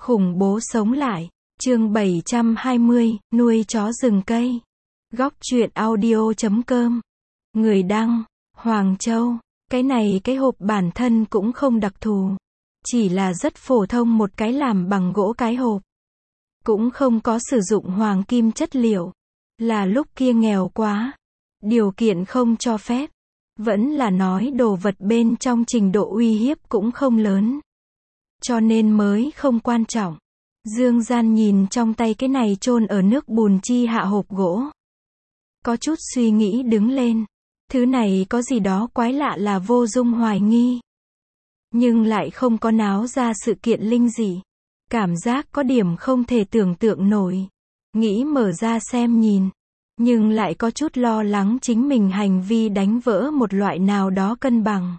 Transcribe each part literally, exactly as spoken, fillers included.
Khủng bố sống lại. Chương bảy trăm hai mươi, nuôi chó rừng cây. Góc truyện audio chấm com. Người đăng, Hoàng Châu. Cái này cái hộp bản thân cũng không đặc thù. Chỉ là rất phổ thông một cái làm bằng gỗ cái hộp. Cũng không có sử dụng hoàng kim chất liệu. Là lúc kia nghèo quá. Điều kiện không cho phép. Vẫn là nói đồ vật bên trong trình độ uy hiếp cũng không lớn. Cho nên mới không quan trọng. Dương Gian nhìn trong tay cái này chôn ở nước bùn chi hạ hộp gỗ. Có chút suy nghĩ đứng lên. Thứ này có gì đó quái lạ là vô dung hoài nghi. Nhưng lại không có náo ra sự kiện linh dị. Cảm giác có điểm không thể tưởng tượng nổi. Nghĩ mở ra xem nhìn. Nhưng lại có chút lo lắng chính mình hành vi đánh vỡ một loại nào đó cân bằng.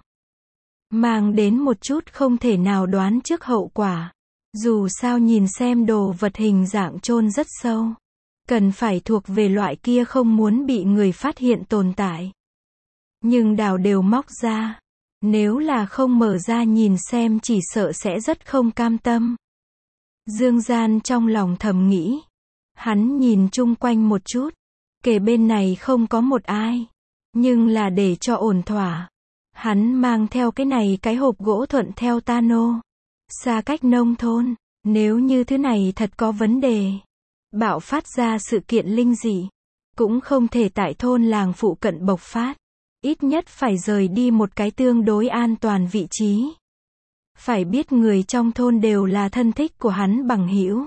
Mang đến một chút không thể nào đoán trước hậu quả. Dù sao nhìn xem đồ vật hình dạng chôn rất sâu. Cần phải thuộc về loại kia không muốn bị người phát hiện tồn tại. Nhưng đào đều móc ra. Nếu là không mở ra nhìn xem chỉ sợ sẽ rất không cam tâm. Dương Gian trong lòng thầm nghĩ. Hắn nhìn chung quanh một chút. Kể bên này không có một ai. Nhưng là để cho ổn thỏa. Hắn mang theo cái này cái hộp gỗ thuận theo Tano. Xa cách nông thôn. Nếu như thứ này thật có vấn đề. Bạo phát ra sự kiện linh dị. Cũng không thể tại thôn làng phụ cận bộc phát. Ít nhất phải rời đi một cái tương đối an toàn vị trí. Phải biết người trong thôn đều là thân thích của hắn bằng hữu.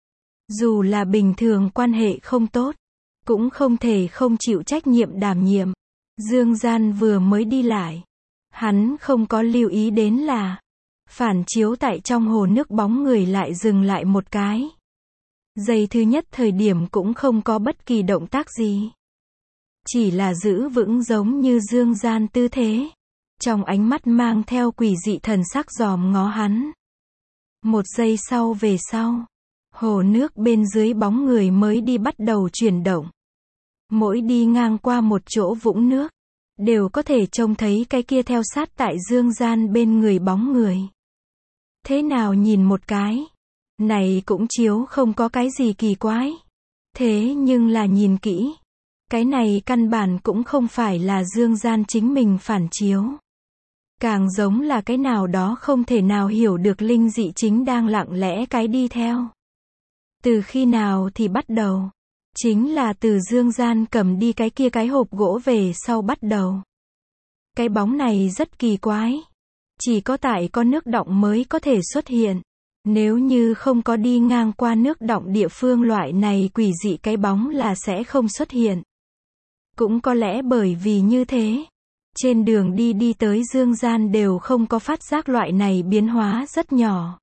Dù là bình thường quan hệ không tốt. Cũng không thể không chịu trách nhiệm đảm nhiệm. Dương Gian vừa mới đi lại. Hắn không có lưu ý đến là. Phản chiếu tại trong hồ nước bóng người lại dừng lại một cái. Giây thứ nhất thời điểm cũng không có bất kỳ động tác gì. Chỉ là giữ vững giống như Dương Gian tư thế. Trong ánh mắt mang theo quỷ dị thần sắc dòm ngó hắn. Một giây sau về sau. Hồ nước bên dưới bóng người mới đi bắt đầu chuyển động. Mỗi đi ngang qua một chỗ vũng nước. Đều có thể trông thấy cái kia theo sát tại Dương Gian bên người bóng người. Thế nào nhìn một cái. Này cũng chiếu không có cái gì kỳ quái. Thế nhưng là nhìn kỹ. Cái này căn bản cũng không phải là Dương Gian chính mình phản chiếu. Càng giống là cái nào đó không thể nào hiểu được linh dị chính đang lặng lẽ cái đi theo. Từ khi nào thì bắt đầu. Chính là từ Dương Gian cầm đi cái kia cái hộp gỗ về sau bắt đầu. Cái bóng này rất kỳ quái. Chỉ có tại có nước đọng mới có thể xuất hiện. Nếu như không có đi ngang qua nước đọng địa phương loại này quỷ dị cái bóng là sẽ không xuất hiện. Cũng có lẽ bởi vì như thế. Trên đường đi đi tới Dương Gian đều không có phát giác loại này biến hóa rất nhỏ.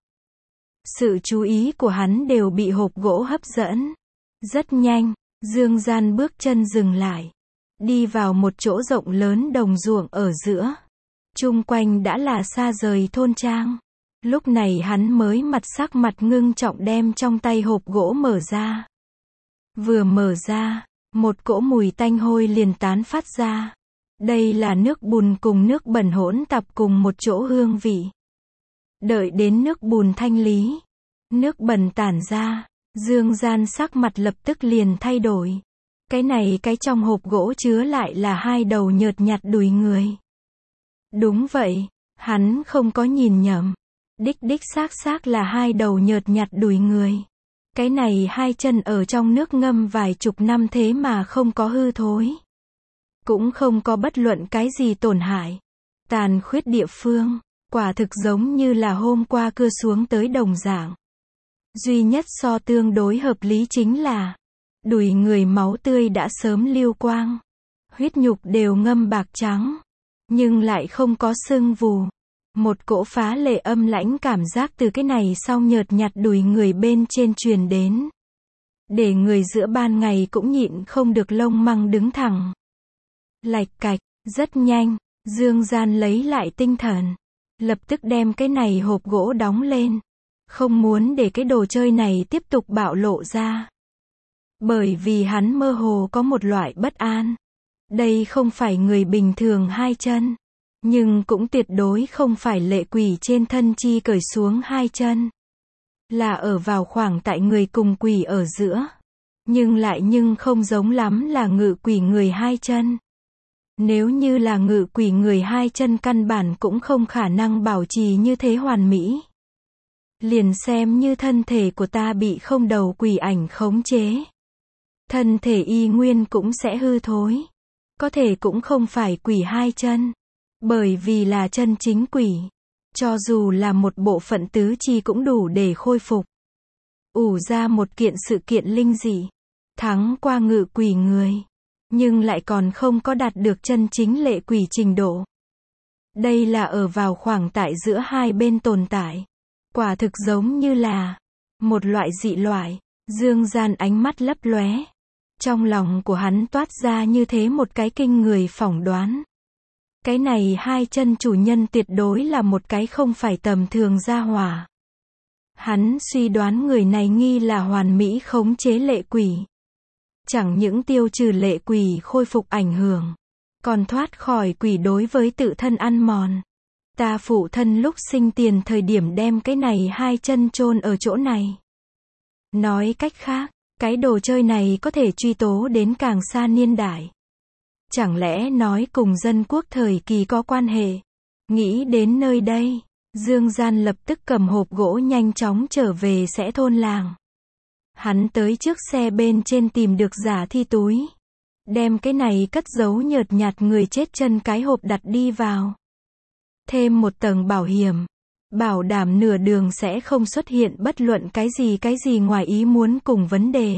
Sự chú ý của hắn đều bị hộp gỗ hấp dẫn. Rất nhanh, Dương Gian bước chân dừng lại. Đi vào một chỗ rộng lớn đồng ruộng ở giữa. Chung quanh đã là xa rời thôn trang. Lúc này hắn mới mặt sắc mặt ngưng trọng đem trong tay hộp gỗ mở ra. Vừa mở ra, một cỗ mùi tanh hôi liền tán phát ra. Đây là nước bùn cùng nước bẩn hỗn tạp cùng một chỗ hương vị. Đợi đến nước bùn thanh lý. Nước bẩn tản ra. Dương Gian sắc mặt lập tức liền thay đổi. Cái này cái trong hộp gỗ chứa lại là hai đầu nhợt nhạt đùi người. Đúng vậy, hắn không có nhìn nhầm. Đích đích xác xác là hai đầu nhợt nhạt đùi người. Cái này hai chân ở trong nước ngâm vài chục năm thế mà không có hư thối. Cũng không có bất luận cái gì tổn hại. Tàn khuyết địa phương, quả thực giống như là hôm qua cưa xuống tới đồng dạng. Duy nhất so tương đối hợp lý chính là đùi người máu tươi đã sớm lưu quang. Huyết nhục đều ngâm bạc trắng. Nhưng lại không có sưng vù. Một cỗ phá lệ âm lãnh cảm giác từ cái này sau nhợt nhạt đùi người bên trên truyền đến. Để người giữa ban ngày cũng nhịn không được lông măng đứng thẳng. Lạch cạch, rất nhanh, Dương Gian lấy lại tinh thần. Lập tức đem cái này hộp gỗ đóng lên. Không muốn để cái đồ chơi này tiếp tục bạo lộ ra. Bởi vì hắn mơ hồ có một loại bất an. Đây không phải người bình thường hai chân. Nhưng cũng tuyệt đối không phải lệ quỷ trên thân chi cởi xuống hai chân. là ở vào khoảng tại người cùng quỷ ở giữa. Nhưng lại nhưng không giống lắm là ngự quỷ người hai chân. Nếu như là ngự quỷ người hai chân căn bản cũng không khả năng bảo trì như thế hoàn mỹ. Liền xem như thân thể của ta bị không đầu quỷ ảnh khống chế. Thân thể y nguyên cũng sẽ hư thối. Có thể cũng không phải quỷ hai chân. Bởi vì là chân chính quỷ. Cho dù là một bộ phận tứ chi cũng đủ để khôi phục. Ủ ra một kiện sự kiện linh dị. Thắng qua ngự quỷ người. Nhưng lại còn không có đạt được chân chính lệ quỷ trình độ. Đây là ở vào khoảng tại giữa hai bên tồn tại. Quả thực giống như là một loại dị loại. Dương Gian ánh mắt lấp lóe. Trong lòng của hắn toát ra như thế một cái kinh người phỏng đoán. Cái này hai chân chủ nhân tuyệt đối là một cái không phải tầm thường gia hỏa. Hắn suy đoán người này nghi là hoàn mỹ khống chế lệ quỷ. Chẳng những tiêu trừ lệ quỷ khôi phục ảnh hưởng, còn thoát khỏi quỷ đối với tự thân ăn mòn. Ta phụ thân lúc sinh tiền thời điểm đem cái này hai chân chôn ở chỗ này. Nói cách khác, cái đồ chơi này có thể truy tố đến càng xa niên đại. Chẳng lẽ nói cùng dân quốc thời kỳ có quan hệ? Nghĩ đến nơi đây, Dương Gian lập tức cầm hộp gỗ nhanh chóng trở về sẽ thôn làng. Hắn tới trước xe bên trên tìm được giả thi túi. Đem cái này cất giấu nhợt nhạt người chết chân cái hộp đặt đi vào. Thêm một tầng bảo hiểm. Bảo đảm nửa đường sẽ không xuất hiện bất luận cái gì cái gì ngoài ý muốn cùng vấn đề.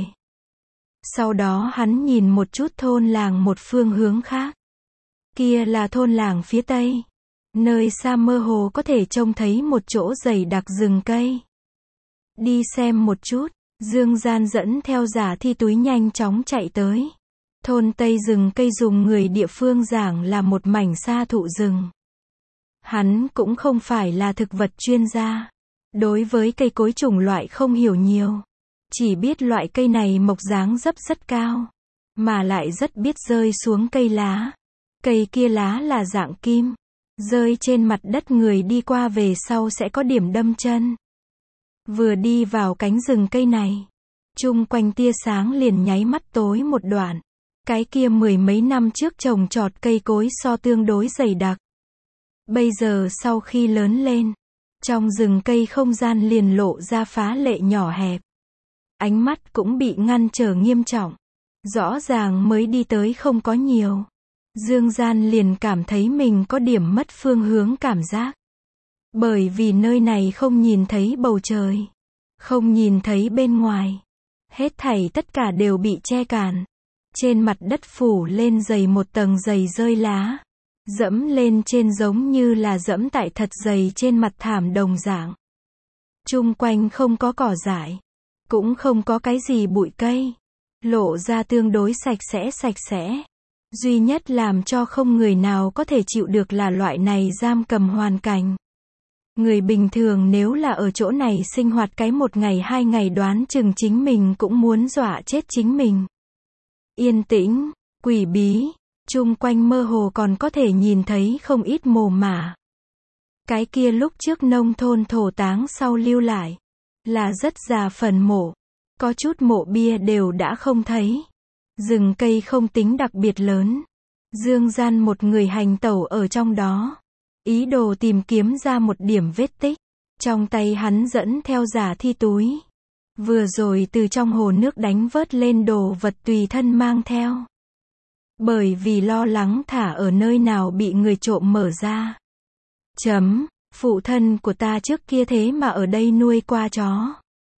Sau đó hắn nhìn một chút thôn làng một phương hướng khác. Kia là thôn làng phía tây. Nơi xa mơ hồ có thể trông thấy một chỗ dày đặc rừng cây. Đi xem một chút. Dương Gian dẫn theo giả thi túi nhanh chóng chạy tới. Thôn Tây rừng cây dùng người địa phương giảng là một mảnh sa thụ rừng. Hắn cũng không phải là thực vật chuyên gia. Đối với cây cối chủng loại không hiểu nhiều. Chỉ biết loại cây này mọc dáng dấp rất cao. Mà lại rất biết rơi xuống cây lá. Cây kia lá là dạng kim. Rơi trên mặt đất người đi qua về sau sẽ có điểm đâm chân. Vừa đi vào cánh rừng cây này, chung quanh tia sáng liền nháy mắt tối một đoạn. Cái kia mười mấy năm trước trồng trọt cây cối so tương đối dày đặc. Bây giờ sau khi lớn lên, trong rừng cây không gian liền lộ ra phá lệ nhỏ hẹp. Ánh mắt cũng bị ngăn trở nghiêm trọng. Rõ ràng mới đi tới không có nhiều. Dương Gian liền cảm thấy mình có điểm mất phương hướng cảm giác. Bởi vì nơi này không nhìn thấy bầu trời. Không nhìn thấy bên ngoài. Hết thảy tất cả đều bị che cản. Trên mặt đất phủ lên dày một tầng dày rơi lá. Dẫm lên trên giống như là dẫm tại thật dày trên mặt thảm đồng dạng. Chung quanh không có cỏ dại. Cũng không có cái gì bụi cây. Lộ ra tương đối sạch sẽ sạch sẽ. Duy nhất làm cho không người nào có thể chịu được là loại này giam cầm hoàn cảnh. Người bình thường nếu là ở chỗ này sinh hoạt cái một ngày hai ngày đoán chừng chính mình cũng muốn dọa chết chính mình. Yên tĩnh, quỷ bí, chung quanh mơ hồ còn có thể nhìn thấy không ít mồ mả. Cái kia lúc trước nông thôn thổ táng sau lưu lại, là rất già phần mộ, có chút mộ bia đều đã không thấy. Rừng cây không tính đặc biệt lớn. Dương Gian một người hành tẩu ở trong đó. Ý đồ tìm kiếm ra một điểm vết tích. Trong tay hắn dẫn theo giả thi túi. Vừa rồi từ trong hồ nước đánh vớt lên đồ vật tùy thân mang theo. Bởi vì lo lắng thả ở nơi nào bị người trộm mở ra. Chấm, phụ thân của ta trước kia thế mà ở đây nuôi qua chó.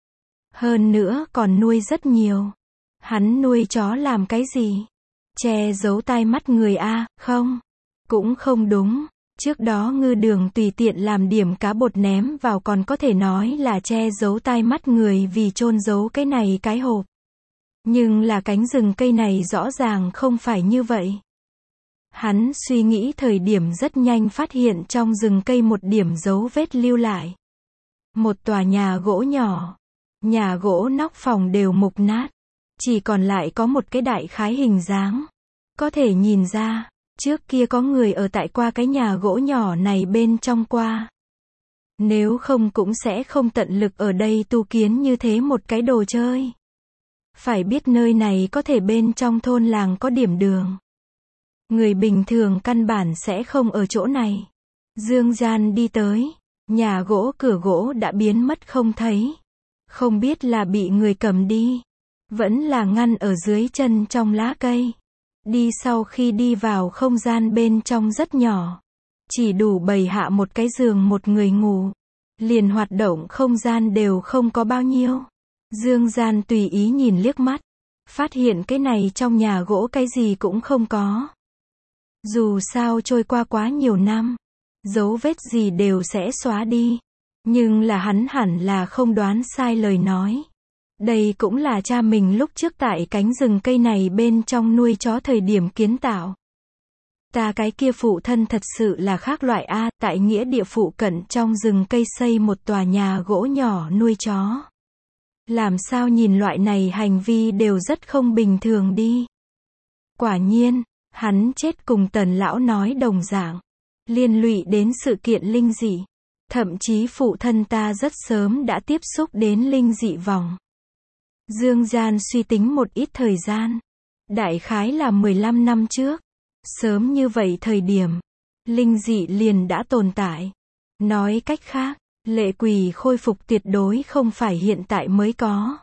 Hơn nữa còn nuôi rất nhiều. Hắn nuôi chó làm cái gì? Che giấu tai mắt người a, không? Cũng không đúng. Trước đó ngư đường tùy tiện làm điểm cá bột ném vào còn có thể nói là che giấu tai mắt người vì chôn giấu cái này cái hộp. Nhưng là cánh rừng cây này rõ ràng không phải như vậy. Hắn suy nghĩ thời điểm rất nhanh phát hiện trong rừng cây một điểm dấu vết lưu lại. Một tòa nhà gỗ nhỏ. Nhà gỗ nóc phòng đều mục nát. Chỉ còn lại có một cái đại khái hình dáng. Có thể nhìn ra, trước kia có người ở tại qua cái nhà gỗ nhỏ này bên trong qua. Nếu không cũng sẽ không tận lực ở đây tu kiến như thế một cái đồ chơi. Phải biết nơi này có thể bên trong thôn làng có điểm đường. Người bình thường căn bản sẽ không ở chỗ này. Dương Gian đi tới, nhà gỗ cửa gỗ đã biến mất không thấy. Không biết là bị người cầm đi, vẫn là ngăn ở dưới chân trong lá cây. Đi sau khi đi vào không gian bên trong rất nhỏ, chỉ đủ bày hạ một cái giường một người ngủ. Liền hoạt động không gian đều không có bao nhiêu. Dương Gian tùy ý nhìn liếc mắt, phát hiện cái này trong nhà gỗ cái gì cũng không có. Dù sao trôi qua quá nhiều năm, dấu vết gì đều sẽ xóa đi. Nhưng là hắn hẳn là không đoán sai lời nói. Đây cũng là cha mình lúc trước tại cánh rừng cây này bên trong nuôi chó thời điểm kiến tạo. Ta cái kia phụ thân thật sự là khác loại A, tại nghĩa địa phụ cận trong rừng cây xây một tòa nhà gỗ nhỏ nuôi chó. Làm sao nhìn loại này hành vi đều rất không bình thường đi. Quả nhiên, hắn chết cùng Tần lão nói đồng dạng, liên lụy đến sự kiện linh dị. Thậm chí phụ thân ta rất sớm đã tiếp xúc đến linh dị vòng. Dương Gian suy tính một ít thời gian. Đại khái là mười lăm năm trước. Sớm như vậy thời điểm, linh dị liền đã tồn tại. Nói cách khác, lệ quỷ khôi phục tuyệt đối không phải hiện tại mới có,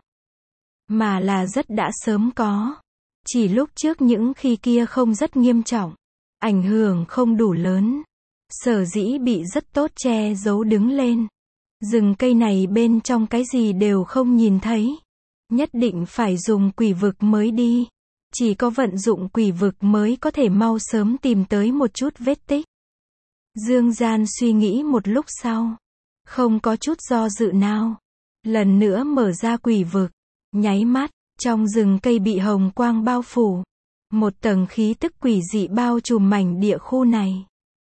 mà là rất đã sớm có. Chỉ lúc trước những khi kia không rất nghiêm trọng, ảnh hưởng không đủ lớn, sở dĩ bị rất tốt che giấu đứng lên. Rừng cây này bên trong cái gì đều không nhìn thấy. Nhất định phải dùng quỷ vực mới đi. Chỉ có vận dụng quỷ vực mới có thể mau sớm tìm tới một chút vết tích. Dương Gian suy nghĩ một lúc sau, không có chút do dự nào, lần nữa mở ra quỷ vực. Nháy mắt, trong rừng cây bị hồng quang bao phủ. Một tầng khí tức quỷ dị bao trùm mảnh địa khu này.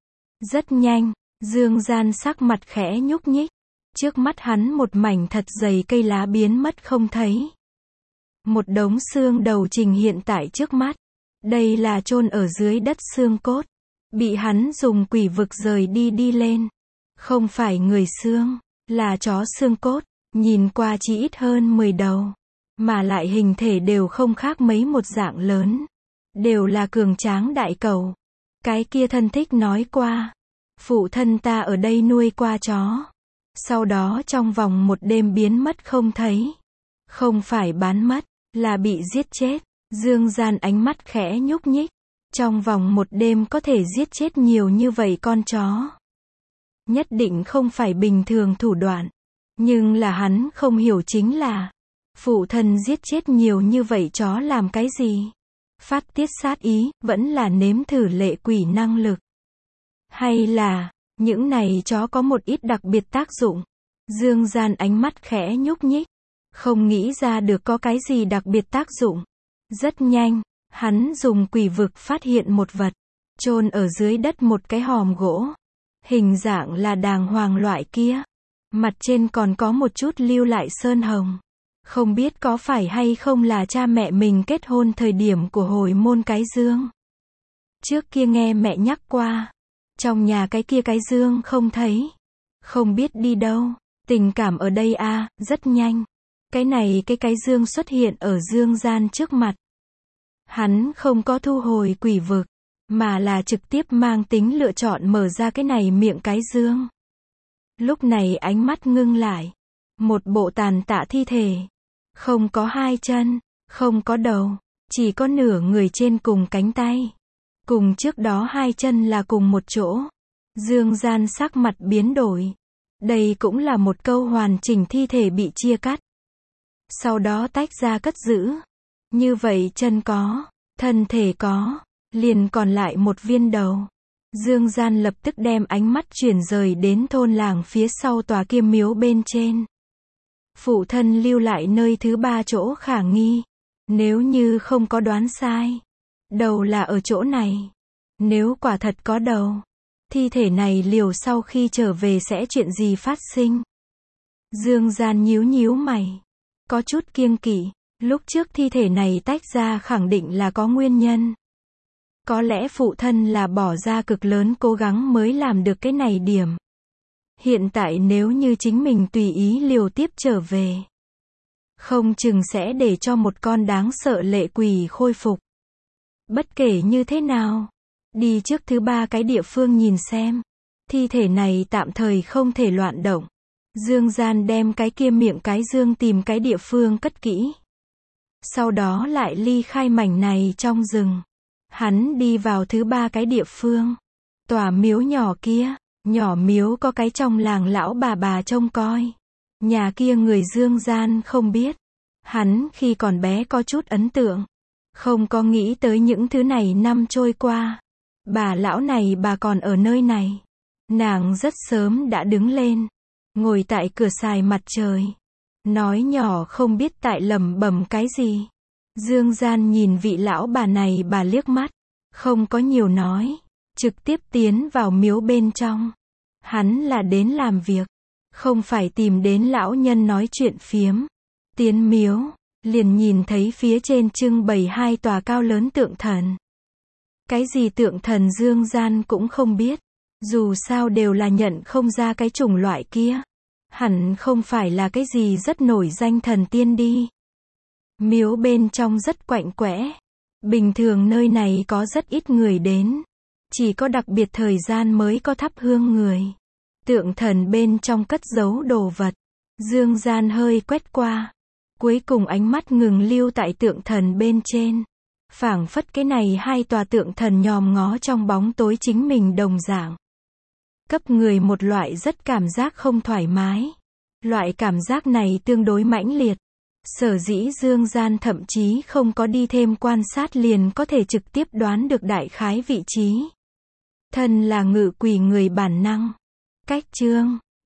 Rất nhanh, Dương Gian sắc mặt khẽ nhúc nhích. Trước mắt hắn một mảnh thật dày cây lá biến mất không thấy. Một đống xương đầu trình hiện tại trước mắt. Đây là chôn ở dưới đất xương cốt. Bị hắn dùng quỷ vực rời đi đi lên. Không phải người xương, là chó xương cốt. Nhìn qua chỉ ít hơn mười đầu. Mà lại hình thể đều không khác mấy một dạng lớn. Đều là cường tráng đại cầu. Cái kia thân thích nói qua. Phụ thân ta ở đây nuôi qua chó. Sau đó trong vòng một đêm biến mất không thấy. Không phải bán mất, là bị giết chết. Dương Gian ánh mắt khẽ nhúc nhích. Trong vòng một đêm có thể giết chết nhiều như vậy con chó. Nhất định không phải bình thường thủ đoạn. Nhưng là hắn không hiểu chính là, phụ thân giết chết nhiều như vậy chó làm cái gì? Phát tiết sát ý, vẫn là nếm thử lệ quỷ năng lực. Hay là, những này chó có một ít đặc biệt tác dụng. Dương Gian ánh mắt khẽ nhúc nhích. Không nghĩ ra được có cái gì đặc biệt tác dụng. Rất nhanh, hắn dùng quỷ vực phát hiện một vật. Chôn ở dưới đất một cái hòm gỗ. Hình dạng là đàng hoàng loại kia. Mặt trên còn có một chút lưu lại sơn hồng. Không biết có phải hay không là cha mẹ mình kết hôn thời điểm của hồi môn cái dương. Trước kia nghe mẹ nhắc qua. Trong nhà cái kia cái dương không thấy. Không biết đi đâu. Tình cảm ở đây a à, rất nhanh. Cái này cái cái dương xuất hiện ở Dương Gian trước mặt. Hắn không có thu hồi quỷ vực. Mà là trực tiếp mang tính lựa chọn mở ra cái này miệng cái dương. Lúc này ánh mắt ngưng lại. Một bộ tàn tạ thi thể. Không có hai chân, không có đầu, chỉ có nửa người trên cùng cánh tay. Cùng trước đó hai chân là cùng một chỗ. Dương Gian sắc mặt biến đổi. Đây cũng là một câu hoàn chỉnh thi thể bị chia cắt. Sau đó tách ra cất giữ. Như vậy chân có, thân thể có, liền còn lại một viên đầu. Dương Gian lập tức đem ánh mắt chuyển rời đến thôn làng phía sau tòa kia miếu bên trên. Phụ thân lưu lại nơi thứ ba chỗ khả nghi. Nếu như không có đoán sai, đầu là ở chỗ này. Nếu quả thật có đầu, thi thể này liều sau khi trở về sẽ chuyện gì phát sinh? Dương Gian nhíu nhíu mày, có chút kiêng kỵ. Lúc trước thi thể này tách ra khẳng định là có nguyên nhân. Có lẽ phụ thân là bỏ ra cực lớn cố gắng mới làm được cái này điểm. Hiện tại nếu như chính mình tùy ý liều tiếp trở về, không chừng sẽ để cho một con đáng sợ lệ quỷ khôi phục. Bất kể như thế nào, đi trước thứ ba cái địa phương nhìn xem. Thi thể này tạm thời không thể loạn động. Dương Gian đem cái kia miệng cái dương tìm cái địa phương cất kỹ. Sau đó lại ly khai mảnh này trong rừng. Hắn đi vào thứ ba cái địa phương. Tòa miếu nhỏ kia, nhỏ miếu có cái trong làng lão bà bà trông coi. Nhà kia người Dương Gian không biết. Hắn khi còn bé có chút ấn tượng. Không có nghĩ tới những thứ này năm trôi qua. Bà lão này bà còn ở nơi này. Nàng rất sớm đã đứng lên. Ngồi tại cửa xài mặt trời. Nói nhỏ không biết tại lẩm bẩm cái gì. Dương Gian nhìn vị lão bà này bà liếc mắt. Không có nhiều nói. Trực tiếp tiến vào miếu bên trong. Hắn là đến làm việc. Không phải tìm đến lão nhân nói chuyện phiếm. Tiến miếu, liền nhìn thấy phía trên trưng bày hai tòa cao lớn tượng thần. Cái gì tượng thần Dương Gian cũng không biết. Dù sao đều là nhận không ra cái chủng loại kia. Hẳn không phải là cái gì rất nổi danh thần tiên đi. Miếu bên trong rất quạnh quẽ. Bình thường nơi này có rất ít người đến. Chỉ có đặc biệt thời gian mới có thắp hương người. Tượng thần bên trong cất giấu đồ vật. Dương Gian hơi quét qua. Cuối cùng ánh mắt ngừng lưu tại tượng thần bên trên. Phảng phất cái này hai tòa tượng thần nhòm ngó trong bóng tối chính mình đồng dạng. Cấp người một loại rất cảm giác không thoải mái. Loại cảm giác này tương đối mãnh liệt. Sở dĩ Dương Gian thậm chí không có đi thêm quan sát liền có thể trực tiếp đoán được đại khái vị trí. Thân là ngự quỷ người bản năng. Cách chương